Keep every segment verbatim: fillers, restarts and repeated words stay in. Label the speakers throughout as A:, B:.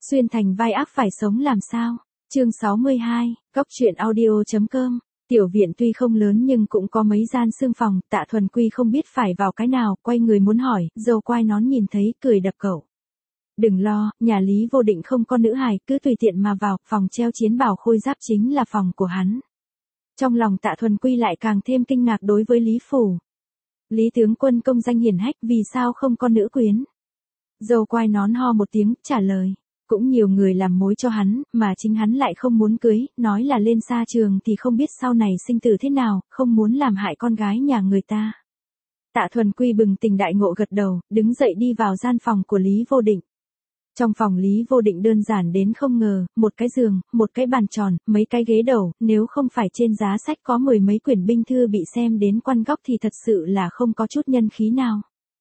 A: Xuyên thành vai ác phải sống làm sao? Chương sáu mươi hai, Cóc truyện audio.com. Tiểu viện tuy không lớn nhưng cũng có mấy gian xương phòng, Tạ Thuần Quy không biết phải vào cái nào, quay người muốn hỏi, dâu quai nón nhìn thấy, cười đập cậu. Đừng lo, nhà Lý Vô Định không có nữ hài, cứ tùy tiện mà vào, phòng treo chiến bảo khôi giáp chính là phòng của hắn. Trong lòng Tạ Thuần Quy lại càng thêm kinh ngạc đối với Lý Phủ. Lý tướng quân công danh hiển hách, vì sao không có nữ quyến? Dâu quai nón ho một tiếng, trả lời. Cũng nhiều người làm mối cho hắn, mà chính hắn lại không muốn cưới, nói là lên xa trường thì không biết sau này sinh tử thế nào, không muốn làm hại con gái nhà người ta. Tạ Thuần Quy bừng tỉnh đại ngộ gật đầu, đứng dậy đi vào gian phòng của Lý Vô Định. Trong phòng Lý Vô Định đơn giản đến không ngờ, một cái giường, một cái bàn tròn, mấy cái ghế đầu, nếu không phải trên giá sách có mười mấy quyển binh thư bị xem đến quăn góc thì thật sự là không có chút nhân khí nào.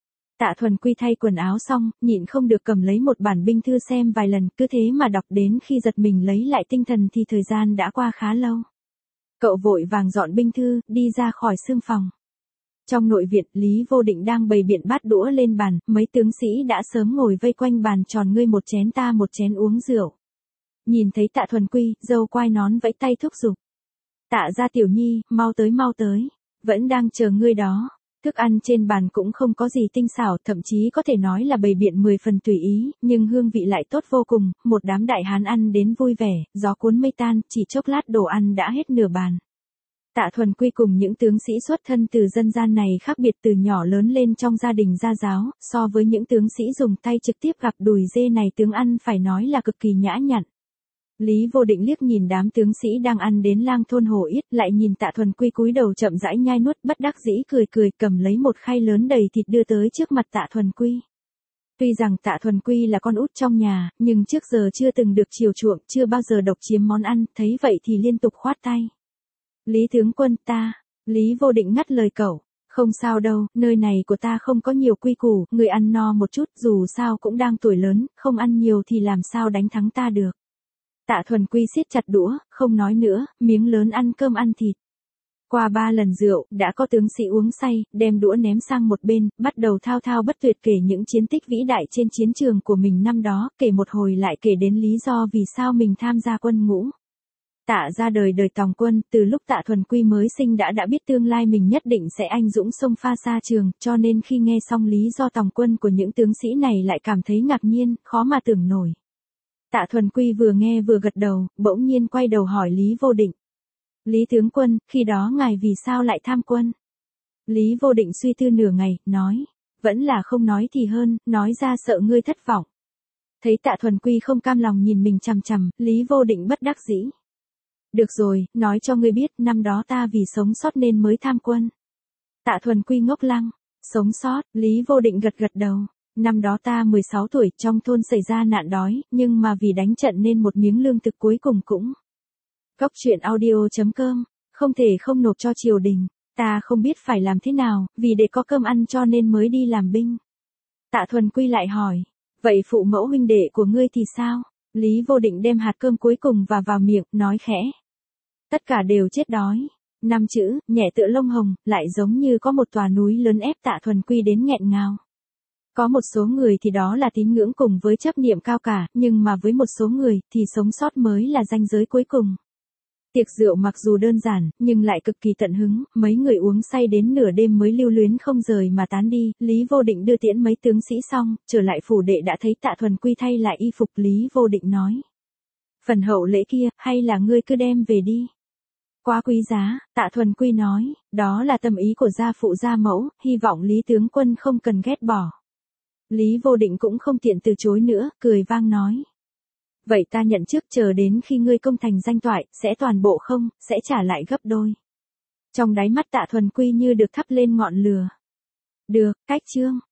A: Tạ Thuần Quy thay quần áo xong, nhịn không được cầm lấy một bản binh thư xem vài lần, cứ thế mà đọc đến khi giật mình lấy lại tinh thần thì thời gian đã qua khá lâu. Cậu vội vàng dọn binh thư, đi ra khỏi xương phòng. Trong nội viện, Lý Vô Định đang bày biện bát đũa lên bàn, mấy tướng sĩ đã sớm ngồi vây quanh bàn tròn ngươi một chén ta một chén uống rượu. Nhìn thấy Tạ Thuần Quy, dâu quai nón vẫy tay thúc giục. Tạ gia tiểu nhi, mau tới mau tới, vẫn đang chờ ngươi đó. Thức ăn trên bàn cũng không có gì tinh xảo, thậm chí có thể nói là bày biện mười phần tùy ý, nhưng hương vị lại tốt vô cùng, một đám đại hán ăn đến vui vẻ, gió cuốn mây tan, chỉ chốc lát đồ ăn đã hết nửa bàn. Tạ Thuần Quy cùng những tướng sĩ xuất thân từ dân gian này khác biệt từ nhỏ lớn lên trong gia đình gia giáo, so với những tướng sĩ dùng tay trực tiếp gặp đùi dê này tướng ăn phải nói là cực kỳ nhã nhặn. Lý Vô Định liếc nhìn đám tướng sĩ đang ăn đến lang thôn hổ yết, lại nhìn Tạ Thuần Quy cúi đầu chậm rãi nhai nuốt, bất đắc dĩ cười cười cầm lấy một khay lớn đầy thịt đưa tới trước mặt Tạ Thuần Quy. Tuy rằng Tạ Thuần Quy là con út trong nhà, nhưng trước giờ chưa từng được chiều chuộng, chưa bao giờ độc chiếm món ăn, thấy vậy thì liên tục khoát tay. Lý tướng quân ta, Lý Vô Định ngắt lời cậu, không sao đâu, nơi này của ta không có nhiều quy củ, người ăn no một chút, dù sao cũng đang tuổi lớn, không ăn nhiều thì làm sao đánh thắng ta được. Tạ Thuần Quy siết chặt đũa, không nói nữa, miếng lớn ăn cơm ăn thịt. Qua ba lần rượu, đã có tướng sĩ uống say, đem đũa ném sang một bên, bắt đầu thao thao bất tuyệt kể những chiến tích vĩ đại trên chiến trường của mình năm đó, kể một hồi lại kể đến lý do vì sao mình tham gia quân ngũ. Tạ ra đời đời tòng quân, từ lúc Tạ Thuần Quy mới sinh đã đã biết tương lai mình nhất định sẽ anh dũng xông pha xa trường, cho nên khi nghe xong lý do tòng quân của những tướng sĩ này lại cảm thấy ngạc nhiên, khó mà tưởng nổi. Tạ Thuần Quy vừa nghe vừa gật đầu, bỗng nhiên quay đầu hỏi Lý Vô Định. Lý tướng quân, khi đó ngài vì sao lại tham quân? Lý Vô Định suy tư nửa ngày, nói. Vẫn là không nói thì hơn, nói ra sợ ngươi thất vọng. Thấy Tạ Thuần Quy không cam lòng nhìn mình chằm chằm, Lý Vô Định bất đắc dĩ. Được rồi, nói cho ngươi biết, năm đó ta vì sống sót nên mới tham quân. Tạ Thuần Quy ngốc lăng. Sống sót, Lý Vô Định gật gật đầu. Năm đó ta mười sáu tuổi, trong thôn xảy ra nạn đói, nhưng mà vì đánh trận nên một miếng lương thực cuối cùng cũng. Cóc truyện audio.com, không thể không nộp cho triều đình, ta không biết phải làm thế nào, vì để có cơm ăn cho nên mới đi làm binh. Tạ Thuần Quy lại hỏi, vậy phụ mẫu huynh đệ của ngươi thì sao? Lý Vô Định đem hạt cơm cuối cùng và vào miệng, nói khẽ. Tất cả đều chết đói. Năm chữ, nhẹ tựa lông hồng, lại giống như có một tòa núi lớn ép Tạ Thuần Quy đến nghẹn ngào. Có một số người thì đó là tín ngưỡng cùng với chấp niệm cao cả, nhưng mà với một số người thì sống sót mới là ranh giới cuối cùng. Tiệc rượu mặc dù đơn giản, nhưng lại cực kỳ tận hứng, mấy người uống say đến nửa đêm mới lưu luyến không rời mà tán đi. Lý Vô Định đưa tiễn mấy tướng sĩ xong, trở lại phủ đệ đã thấy Tạ Thuần Quy thay lại y phục. Lý Vô Định nói. Phần hậu lễ kia, hay là ngươi cứ đem về đi. Quá quý giá, Tạ Thuần Quy nói, đó là tâm ý của gia phụ gia mẫu, hy vọng Lý tướng quân không cần ghét bỏ. Lý Vô Định cũng không tiện từ chối nữa, cười vang nói. Vậy ta nhận trước, chờ đến khi ngươi công thành danh toại, sẽ toàn bộ không, sẽ trả lại gấp đôi. Trong đáy mắt Tạ Thuần Quy như được thắp lên ngọn lửa. Được, cách chương.